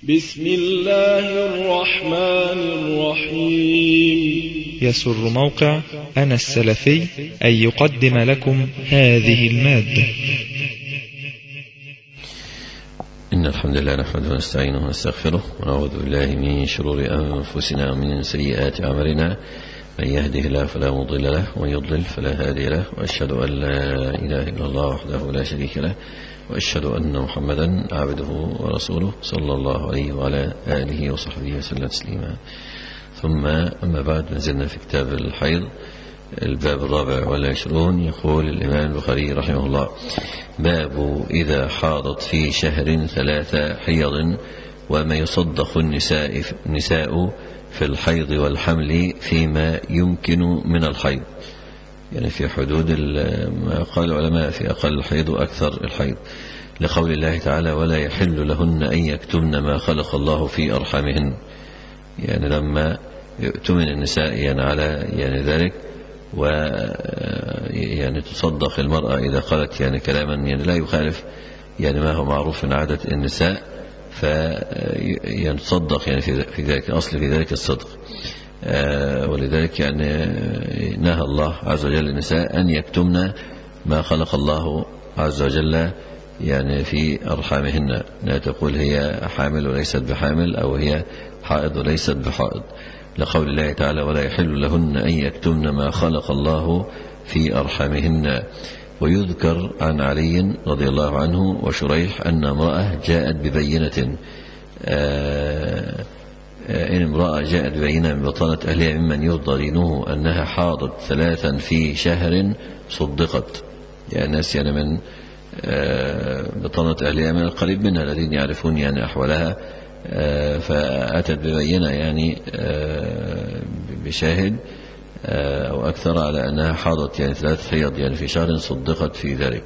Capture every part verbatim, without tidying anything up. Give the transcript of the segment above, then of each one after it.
بسم الله الرحمن الرحيم. يسر موقع أنا السلفي أن يقدم لكم هذه المادة. إن الحمد لله نحمده ونستعينه ونستغفره ونعوذ بالله من شرور أنفسنا ومن سيئات أعمالنا. من يهده الله فلا مضل له ومن يضلل فلا هادي له، وأشهد أن لا إله إلا الله وحده لا شريك له، وأشهد أن محمدا عبده ورسوله صلى الله عليه وعلى آله وصحبه وسلم تسليما. ثم أما بعد، نزلنا في كتاب الحيض الباب الرابع والعشرون. يقول الإمام البخاري رحمه الله: باب إذا حاضت في شهر ثلاث حيض وما يصدق النساء, النساء في الحيض والحمل فيما يمكن من الحيض، يعني في حدود ما قال العلماء في أقل الحيض وأكثر الحيض، لقول الله تعالى: ولا يحل لهن أن يكتمن ما خلق الله في أرحامهن. يعني لما يؤتمن النساء يعني على يعني ذلك، و يعني تصدق المرأة إذا قالت يعني كلاما يعني لا يخالف يعني ما هو معروف من عادة النساء، فيتصدق يعني في ذلك أصل في ذلك الصدق. ولذلك يعني نهى الله عز وجل النساء أن يكتمن ما خلق الله عز وجل يعني في أرحامهن، لا تقول هي حامل وليست بحامل، أو هي حائض وليست بحائض، لقول الله تعالى: ولا يحل لهن أن يكتمن ما خلق الله في أرحامهن. ويذكر عن علي رضي الله عنه وشريح أن امرأة جاءت ببينة آه إن امرأة جاءت ببينة من بطانة أهلها ممن يرضى دينه أنها حاضت ثلاثا في شهر صدقت. يعني الناس يعني من آه بطانة أهلها من القريب منها الذين يعرفون يعني أحوالها، آه فأتت ببينة يعني آه بشاهد آه أو أكثر على أنها حاضت يعني ثلاث حيض يعني في شهر صدقت في ذلك.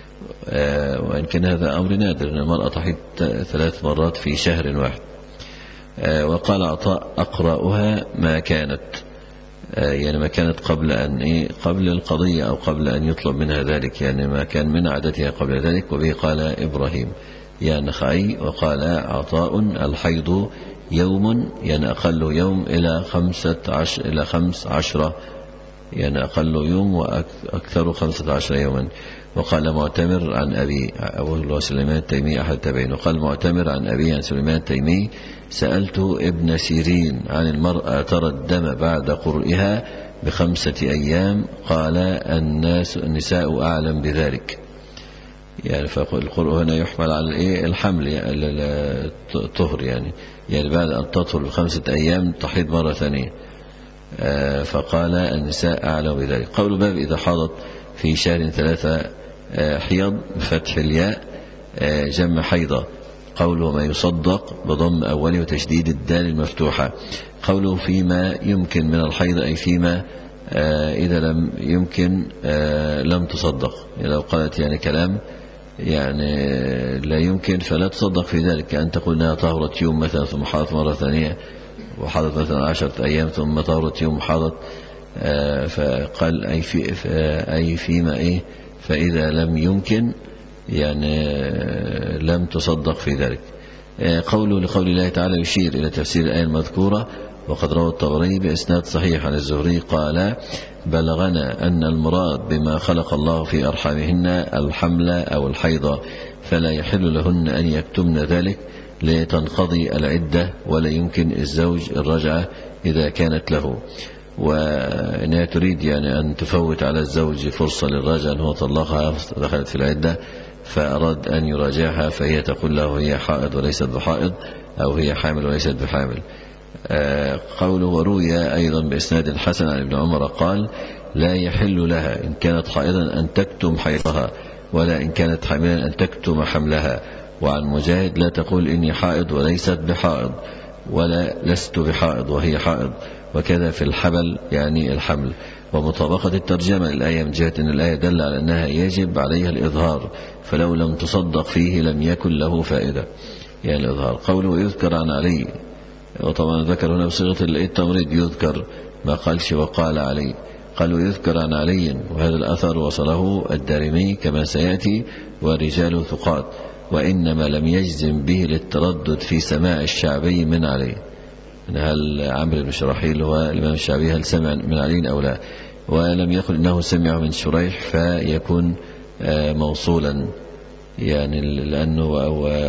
آه وإن كان هذا أمر نادر أن المرأة تحيض ثلاث مرات في شهر واحد. آه وقال عطاء: أقرأها ما كانت آه يعني ما كانت قبل أن إيه قبل القضية أو قبل أن يطلب منها ذلك، يعني ما كان من عادتها قبل ذلك. وبه قال إبراهيم يا نخعي. وقال عطاء: الحيض يوم يعني أقل يوم إلى خمسة عشر إلى خمس عشرة يعني أقل يوم وأكثر خمسة عشر يوما. وقال معتمر عن أبي أبو سليمان التيمي أحد التابعين، وقال معتمر عن أبي عن سليمان التيمي: سألت ابن سيرين عن المرأة ترى الدم بعد قرئها بخمسة أيام، قال: الناس النساء أعلم بذلك. يعني فالقرء هنا يحمل على الايه الحمل الطهر، يعني يعني بعد أن تطهر بخمسة أيام تحيض مرة ثانية. آه فقال: النساء أعلم بذلك. قول باب إذا حاضت في شهر ثلاثة آه حيض بفتح الياء آه جمع حيضة. قوله ما يصدق بضم أوله وتشديد الدال المفتوحة. قوله فيما يمكن من الحيض أي فيما آه إذا لم يمكن آه لم تصدق. يعني لو قالت يعني كلام يعني لا يمكن فلا تصدق في ذلك، كأن تقول أنها طهرت يوم مثلا ثم حاضت مرة ثانية، وحاضت مثلا عشرة أيام ثم طهرت يوم حاضت. آه فقال أي, في أي فيما إيه فإذا لم يمكن يعني آه لم تصدق في ذلك. آه قوله لقول الله تعالى يشير إلى تفسير الآية المذكورة. وقد روى الطبري بإسناد صحيح عن الزهري قال: بلغنا أن المراد بما خلق الله في أرحامهن الحمل أو الحيض، فلا يحل لهن أن يكتمن ذلك لتنقضي العدة، ولا يمكن الزوج الرجعة إذا كانت له. وإنها تريد يعني أن تفوت على الزوج فرصة للرجعة أنه طلقها دخلت في العدة، فأراد أن يراجعها، فهي تقول له هي حائض وليست بحائض، أو هي حامل وليست بحامل. آه قوله وروي أيضا بإسناد حسن عن ابن عمر قال: لا يحل لها إن كانت حائضا أن تكتم حيضها، ولا إن كانت حاملا أن تكتم حملها. وعن مجاهد: لا تقول إني حائض وليست بحائض، ولا لست بحائض وهي حائض. وكذا في الحبل يعني الحمل. ومطابقة الترجمة للآية من جهة أن الآية دل على أنها يجب عليها الإظهار، فلو لم تصدق فيه لم يكن له فائدة، يعني الإظهار. قوله يذكر عن علي، وطبعا ذكر هنا بصيغة التمريض، يذكر ما قالش وقال علي. قالوا يذكر عن علي، وهذا الأثر وصله الدارمي كما سيأتي ورجال ثقات. وإنما لم يجزم به للتردد في سماع الشعبي من علي. هل عمرو بن شراحيل هو الإمام الشعبي هل سمع من علي أو لا؟ ولم يقل إنه سمع من شريح فيكون موصولا، يعني لأنه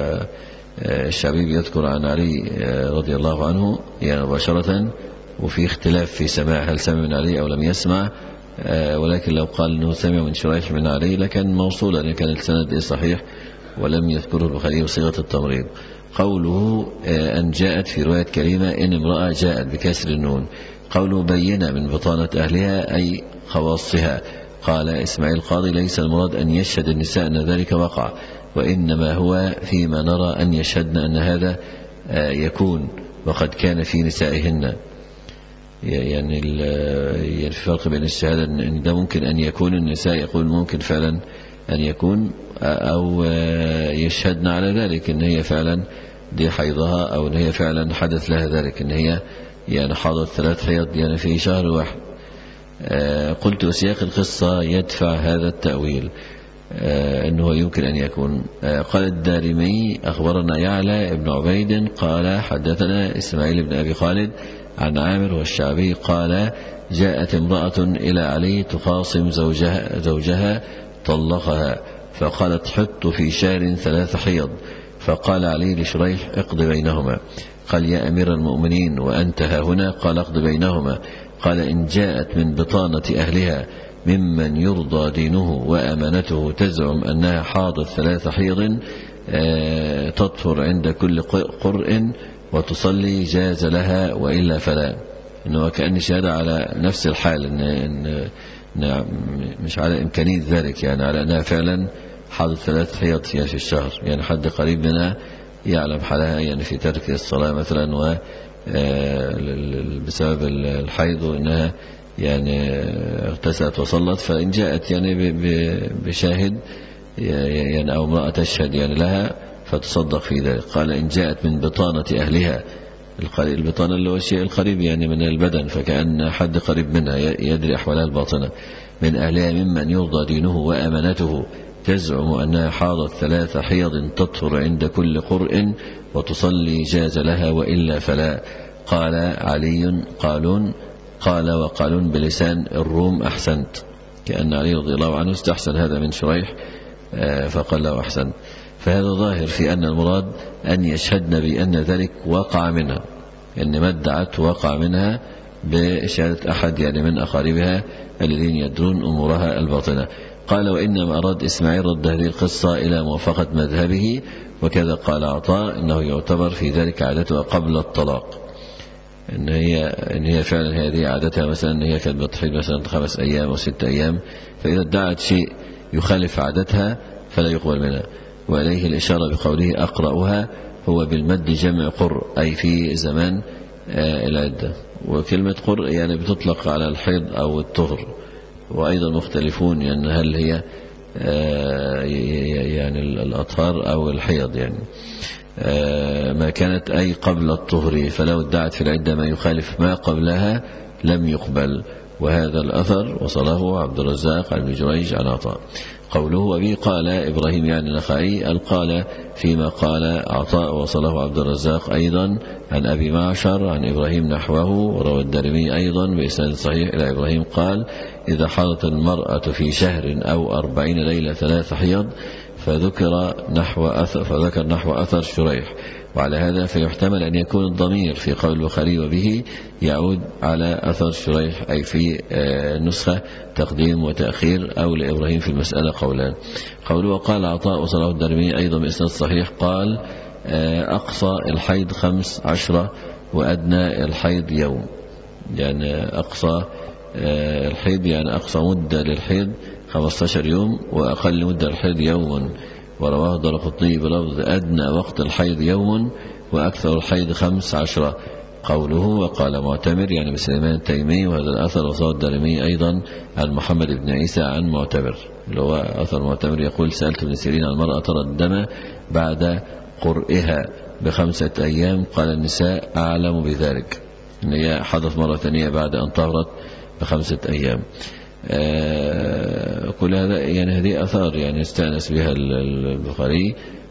الشعبي يذكر عن علي رضي الله عنه يعني مباشرة، وفي اختلاف في سماع هل سمع من علي أو لم يسمع، ولكن لو قال أنه سمع من شريح من علي لكان موصولا، لكن السند صحيح ولم يذكره البخاري بصيغة التمريض. قوله أن جاءت في رواية كريمة إن امرأة جاءت بكسر النون. قوله بينة من بطانة أهلها أي خواصها. قال إسماعيل القاضي ليس المراد أن يشهد النساء أن ذلك وقع، وإنما هو فيما نرى أن يشهدن أن هذا يكون وقد كان في نسائهن. يعني يعني في فرق بين الشهادة أن ده ممكن أن يكون النساء يقول ممكن فعلا أن يكون، أو يشهدن على ذلك أن هي فعلا دي حيضها، أو أن هي فعلا حدث لها ذلك أن هي يعني حاضت ثلاث حيض يعني في شهر واحد. قلت وسياق القصة يدفع هذا التأويل أنه يمكن أن يكون. قال الدارمي أخبرنا يعلى ابن عبيد قال حدثنا إسماعيل بن أبي خالد عن عامر والشعبي قال جاءت امرأة إلى علي تخاصم زوجها, زوجها طلقها، فقالت حط في شهر ثلاث حيض، فقال علي لشريح اقض بينهما. قال يا أمير المؤمنين وأنت ها هنا؟ قال اقض بينهما. قال إن جاءت من بطانة أهلها ممن يرضى دينه وأمانته تزعم أنها حاضت ثلاث حيض تطهر عند كل قرء وتصلي جاز لها وإلا فلا. إنه كأن شهادة على نفس الحال، إن إن مش على إمكانية ذلك، يعني على أنها فعلا حاضت ثلاث حيض في الشهر، يعني حد قريب منها يعلم حالها يعني في ترك الصلاة مثلا و بسبب الحيض وإنها يعني اغتسلت وصلت، فإن جاءت يعني بشاهد يعني أو امرأة تشهد يعني لها فتصدق في ذلك. قال إن جاءت من بطانة أهلها، البطانة اللي هو الشيء القريب يعني من البدن، فكأن حد قريب منها يدري أحوالها الباطنة، من أهلها ممن يرضى دينه وأمانته تزعم أنها حاضت ثلاث حيض تطهر عند كل قرء وتصلي جاز لها وإلا فلا. قال علي قالون قال وقالون بلسان الروم أحسنت، كأن علي رضي الله عنه استحسن هذا من شريح فقال له أحسنت. فهذا ظاهر في أن المراد أن يشهدن بأن ذلك وقع منها، أن ما ادعت وقع منها بشهادة أحد يعني من أقاربها الذين يدرون أمورها الباطنة. قال وإنما أراد إسماعيل رد هذه القصة إلى موافقة مذهبه، وكذا قال عطاء إنه يعتبر في ذلك عادتها قبل الطلاق، إن هي إن هي فعلا هذه عادتها، مثلا إن هي كانت بتحيض مثلا خمس أيام أو ست أيام، فإذا ادعت شيء يخالف عادتها فلا يقبل منها. وإليه الإشارة بقوله أقرأها هو بالمد جمع قر، أي في زمان العدة. وكلمة قر يعني بتطلق على الحيض أو الطهر، وأيضا مختلفون يعني هل هي يعني الأطهار أو الحيض، يعني ما كانت أي قبل الطهر، فلو ادعت في العدة ما يخالف ما قبلها لم يقبل. وهذا الأثر وصله عبد الرزاق عن ابن جريج عن عطاء. قوله وبه قال إبراهيم يعني النخعي القال فيما قال عطاء وصله عبد الرزاق أيضا عن أبي معشر عن إبراهيم نحوه، وروى الدارمي أيضا بإسناد صحيح إلى إبراهيم قال إذا حاضت المرأة في شهر أو أربعين ليلة ثلاث حيض فذكر نحو أثر, فذكر نحو أثر شريح. وعلى هذا فيحتمل أن يكون الضمير في قول البخاري وبه يعود على أثر شريح، أي في نسخة تقديم وتأخير، أو لإبراهيم في المسألة قولان. قوله وقال عطاء وصله الدارمي أيضا بإسناد صحيح قال أقصى الحيض خمس عشرة وأدنى الحيض يوم، يعني أقصى الحيض يعني أقصى مدة للحيض خمسة عشر يوم، وأقل مدة للحيض يوم. ورواه الدارقطني بلفظ أدنى وقت الحيض يوم وأكثر الحيض خمس عشرة. قوله وقال معتمر يعني بسليمان التيمي، وهذا الأثر وصاه الدارمي أيضا عن محمد بن عيسى عن معتمر، اللي هو أثر معتمر يقول سألت ابن سيرين عن المرأة ترى الدم بعد قرئها بخمسة أيام، قال النساء أعلم بذلك، إن هي حدث مرة ثانية بعد أن طهرت بخمسة أيام. آه كل هذا يعني هذه أثار يعني استأنس بها البخاري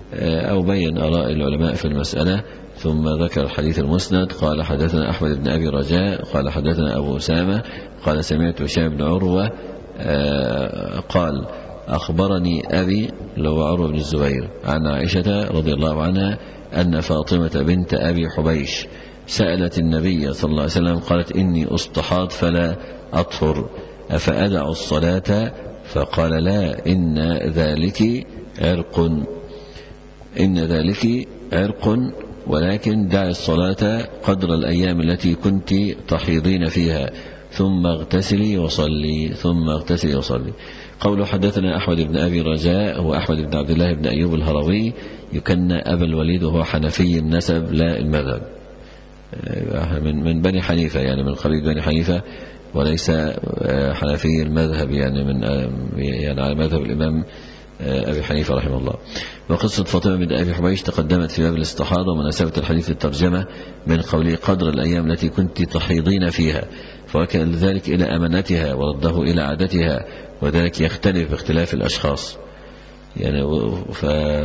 أو بين آراء العلماء في المسألة، ثم ذكر الحديث المسند. قال حدثنا أحمد بن أبي رجاء قال حدثنا أبو أسامة قال سمعت هشام بن عروة قال أخبرني أبي لو عروة بن الزبير عن عائشة رضي الله عنها أن فاطمة بنت أبي حبيش سألت النبي صلى الله عليه وسلم قالت إني أستحاض فلا أطهر أفأدع الصلاة؟ فقال لا، إن ذلك عرق إن ذلك عرق ولكن دع الصلاة قدر الأيام التي كنت تحيضين فيها ثم اغتسلي وصلي ثم اغتسلي وصلي. قوله حدثنا أحمد بن أبي رجاء هو أحمد بن عبد الله بن أيوب الهروي يكنى أبا الوليد وهو حنفي النسب لا المذهب، من من بني حنيفة يعني من قبيل بني حنيفة وليس حنفي المذهب يعني من يعني على مذهب الإمام أبي حنيفة رحمه الله. وقصة فاطمة بنت أبي حبيش تقدمت في باب الاستحاضة، ومناسبة الحديث الترجمة من قوله قدر الأيام التي كنت تحيضين فيها، فوكل ذلك إلى أمانتها ورده إلى عادتها، وذلك يختلف باختلاف الأشخاص يعني. ف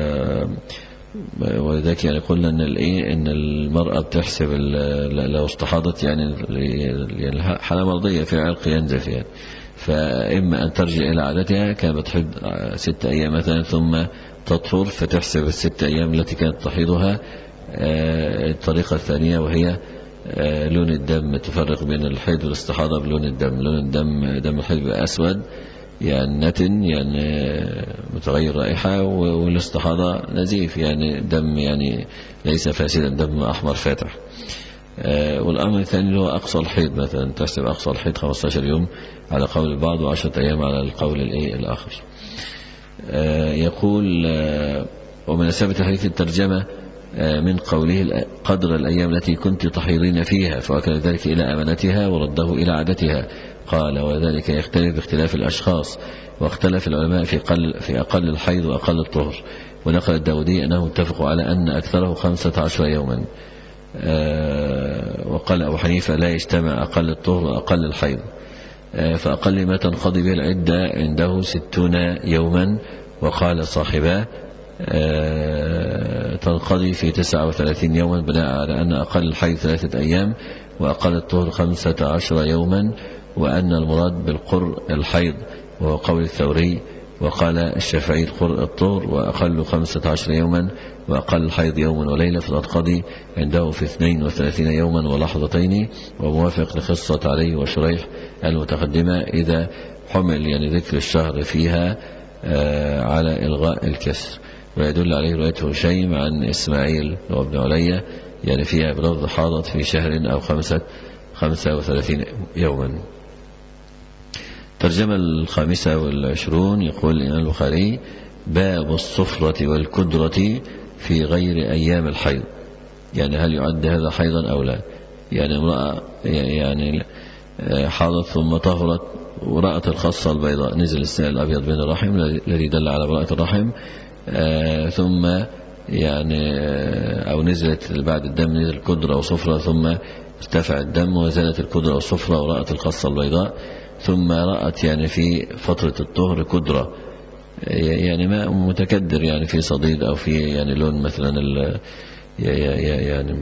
ولذلك يعني قلنا ان الايه ان المراه بتحسب لو استحاضت يعني يعني حاله مرضيه في عرق ينزف يعني، فاما ان ترجع الى عادتها كانت بتحيض ست ايام مثلا ثم تطهر فتحسب الست ايام التي كانت تحيضها. الطريقه الثانيه وهي لون الدم، تفرق بين الحيض والاستحاضه بلون الدم. لون الدم دم الحيض بيبقى اسود يعني نتن يعني متغير رائحة، والاستحاضة نزيف يعني دم يعني ليس فاسدا، دم أحمر فاتح. والأمر الثاني هو أقصى الحيض، مثلا تحسب أقصى الحيض خمسة عشر يوم على قول البعض وعشرة أيام على القول الآخر. يقول ومناسبة حديث الترجمة من قوله قدر الأيام التي كنت تحيضين فيها، فأكل ذلك إلى أمانتها ورده إلى عادتها. قال وذلك يختلف باختلاف الأشخاص، واختلف العلماء في أقل, في أقل الحيض وأقل الطهر. ونقل الداودي أنه اتفقوا على أن أكثره خمسة عشر يوما. وقال أبو حنيفة لا يجتمع أقل الطهر وأقل الحيض، فأقل ما تنقضي به العدة عنده ستون يوما. وقال صاحباه تنقضي في تسعة وثلاثين يوما، بناء على أن أقل الحيض ثلاثة أيام وأقل الطهر خمسة عشر يوما، وأن المراد بالقر الحيض وهو قول الثوري. وقال الشافعي القر الطهر وأقل خمسة عشر يوما وأقل الحيض يوما وليلة، فتنقضي عنده في اثنين وثلاثين يوما ولحظتين، وموافق لخصة علي وشريح المتقدمة إذا حمل يعني ذكر الشهر فيها على إلغاء الكسر. ويدل عليه رواية هشيم عن إسماعيل وابن علي يعني فيها بلفظ حاضت في شهر أو خمسة خمسة وثلاثين يوما. ترجمة الخامسة والعشرون. يقول الإمام البخاري باب الصفرة والكدرة في غير أيام الحيض، يعني هل يعد هذا حيضا أو لا؟ يعني امرأة يعني حاضت ثم طهرت ورأت الخصة البيضاء، نزل السائل الأبيض بين الرحم الذي دل على براءة الرحم، ثم يعني أو نزلت بعد الدم نزل كدرة وصفرة، ثم ارتفع الدم وزالت الكدرة والصفرة ورأت الخصة البيضاء، ثم رأت يعني في فترة الطهر كدرة يعني ماء متكدر يعني في صديد أو في يعني لون مثلا ال يعني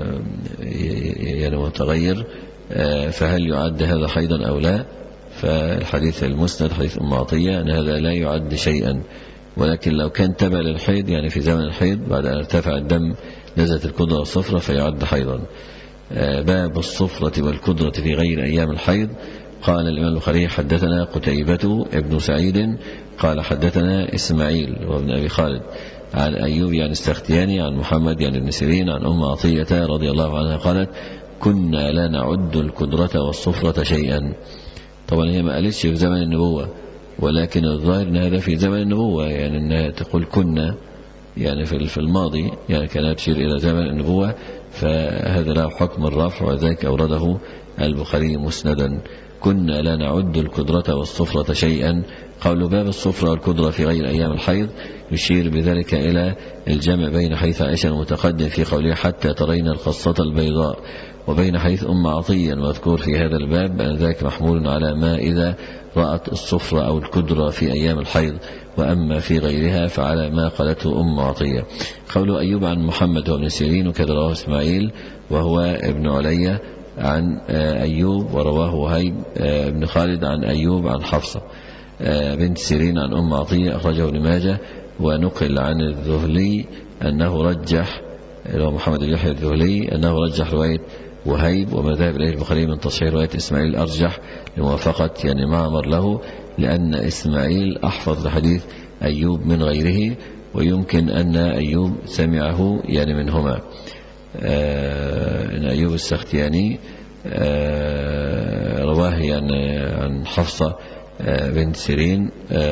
يعني متغير، فهل يعد هذا حيضا أو لا؟ فالحديث المسند حديث أم عطية أن هذا لا يعد شيئا، ولكن لو كان تبع للحيض يعني في زمن الحيض بعد أن ارتفع الدم نزلت الكدرة والصفرة فيعد حيضا. باب الصفرة والكدرة في غير أيام الحيض. قال الإمام البخاري حدثنا قتيبة ابن سعيد قال حدثنا إسماعيل وابن أبي خالد عن أيوب يعني السختياني عن محمد يعني ابن سيرين عن أم عطية رضي الله عنها قالت كنا لا نعد الكدرة والصفرة شيئا. طبعا هي ما قالتش في زمن النبوة، ولكن الظاهر أن هذا في زمن النبوة، يعني أنها تقول كنا يعني في الماضي يعني كانت تشير إلى زمن النبوة، فهذا له حكم الرفع، وذلك أورده البخاري مسندا. كنا لا نعد الكدرة والصفرة شيئا. قول باب الصفرة والكدرة في غير أيام الحيض يشير بذلك إلى الجمع بين حديث عائشة المتقدم في قوله حتى ترين القصة البيضاء وبين حديث أم عطية المذكور في هذا الباب، أن ذلك محمول على ما إذا رأت الصفرة أو الكدرة في أيام الحيض، وأما في غيرها فعلى ما قالته أم عطية. قول أيوب عن محمد وابن سيرين وكذا رواه إسماعيل وهو ابن علي عن أيوب، ورواه وهيب بن خالد عن أيوب عن حفصة بنت سيرين عن أم عطية، أخرجه ابن ماجه. ونقل عن الذهلي أنه رجح، اللي هو محمد بن يحيى الذهلي، أنه رجح رواية وهيب، وما ذهب إليه البخاري من تصحيح رواية إسماعيل أرجح لموافقة يعني معمر له، لأن إسماعيل أحفظ لحديث أيوب من غيره، ويمكن أن أيوب سمعه يعني منهما. أن أيوب السختياني رواه يعني عن حفصة بنت سيرين،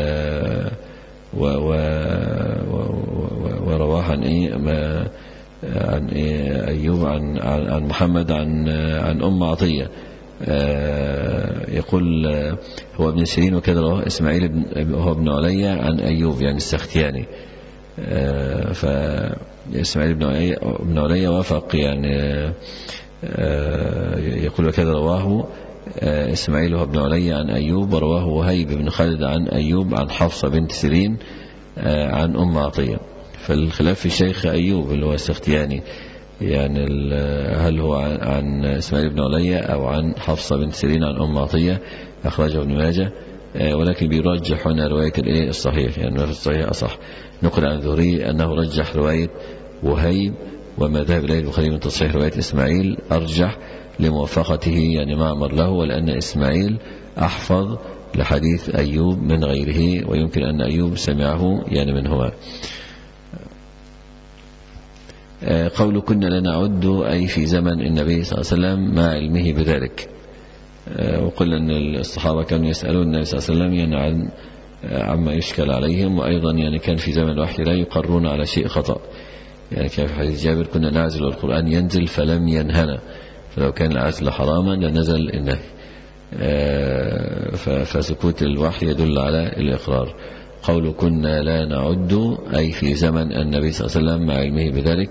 ورواه عن إيه ما عن إيه أيوب عن عن محمد عن عن أم عطية. يقول هو ابن سيرين وكذا رواه إسماعيل هو ابن علي عن أيوب يعني السختياني. فإسماعيل بن علي ابن علي وافق يعني يقول وكذا رواه إسماعيل هو ابن علي عن أيوب، ورواه وهيب بن خالد عن أيوب عن حفصة بنت سيرين عن أم عطية. فالخلاف في شيخ أيوب اللي هو السختياني، يعني هل هو عن إسماعيل بن علي أو عن حفصة بنت سيرين عن أم عطية، أخرجه ابن ماجه. ولكن بيرجح هنا رواية الإيه الصحيح، يعني في الصحيح أصح. نقل عن الذهري أنه رجح رواية وهيب، وما ذهب إليه البخاري من تصحيح رواية إسماعيل أرجح لموافقته يعني معمر له، ولأن إسماعيل أحفظ لحديث أيوب من غيره، ويمكن أن أيوب سمعه يعني منهما. قول كنا لا نعد أي في زمن النبي صلى الله عليه وسلم مع علمه بذلك. وقلنا أن الصحابة كانوا يسألون النبي صلى الله عليه وسلم يعني عن عما يشكل عليهم، وأيضا يعني كان في زمن الوحي لا يقرون على شيء خطأ، يعني كان في حديث جابر كنا نعزل والقرآن ينزل فلم ينهنا، فلو كان العزل حراما لنزل النهي. فسكوت الوحي يدل على الإقرار. قول كنا لا نعد أي في زمن النبي صلى الله عليه وسلم مع علمه بذلك،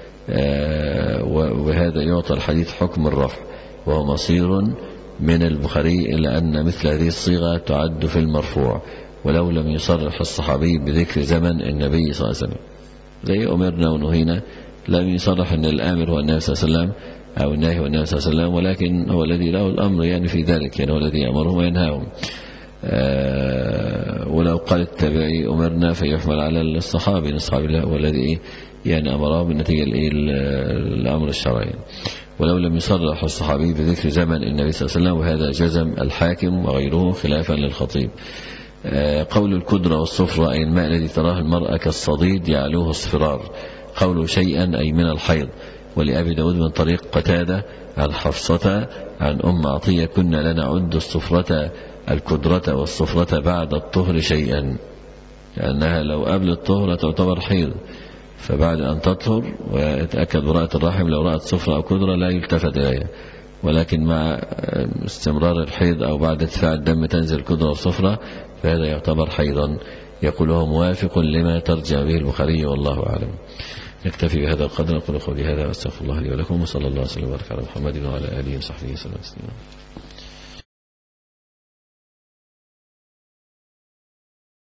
وهذا يعطى الحديث حكم الرفع، وهو مصير من البخاري إلى أن مثل هذه الصيغة تعد في المرفوع، ولو لم يصرح الصحابي بذكر زمن النبي صلى الله عليه وسلم، زي أمرنا ونهينا لم يصرح أن الآمر هو النبي صلى الله عليه وسلم أو الناهي هو النبي صلى الله عليه وسلم، ولكن هو الذي له الأمر يعني في ذلك، يعني هو الذي يأمرهم وينهاهم. آه ولو قال التابعي أمرنا فيحمل على الصحابي، الصحابي هو الذي يعني أمره بالنتيجة الأمر الشرعي، ولو لم يصرح الصحابي بذكر زمن النبي صلى الله عليه وسلم، وهذا جزم الحاكم وغيره خلافا للخطيب. آه قول الكدرة والصفرة أي الماء الذي تراه المرأة كالصديد يعلوه اصفرار. قول شيئا أي من الحيض. ولأبي داود من طريق قتادة عن حفصة عن أم عطية كنا لا نعد الصفرة الكدرة والصفرة بعد الطهر شيئا، لأنها لو قبل الطهر تعتبر حيض، فبعد أن تطهر ويتأكد براءة الرحم لو رأت صفرة أو كدرة لا يلتفت إليها، ولكن مع استمرار الحيض أو بعد ارتفاع الدم تنزل كدرة وصفرة، فهذا يعتبر حيضا. يقوله موافق لما ترجع به البخاري والله أعلم. نكتفي بهذا القدر. أقول قولي هذا وأستغفر الله لي ولكم، وصلى الله وسلم وبارك على محمد وعلى آله وصحبه وسلم.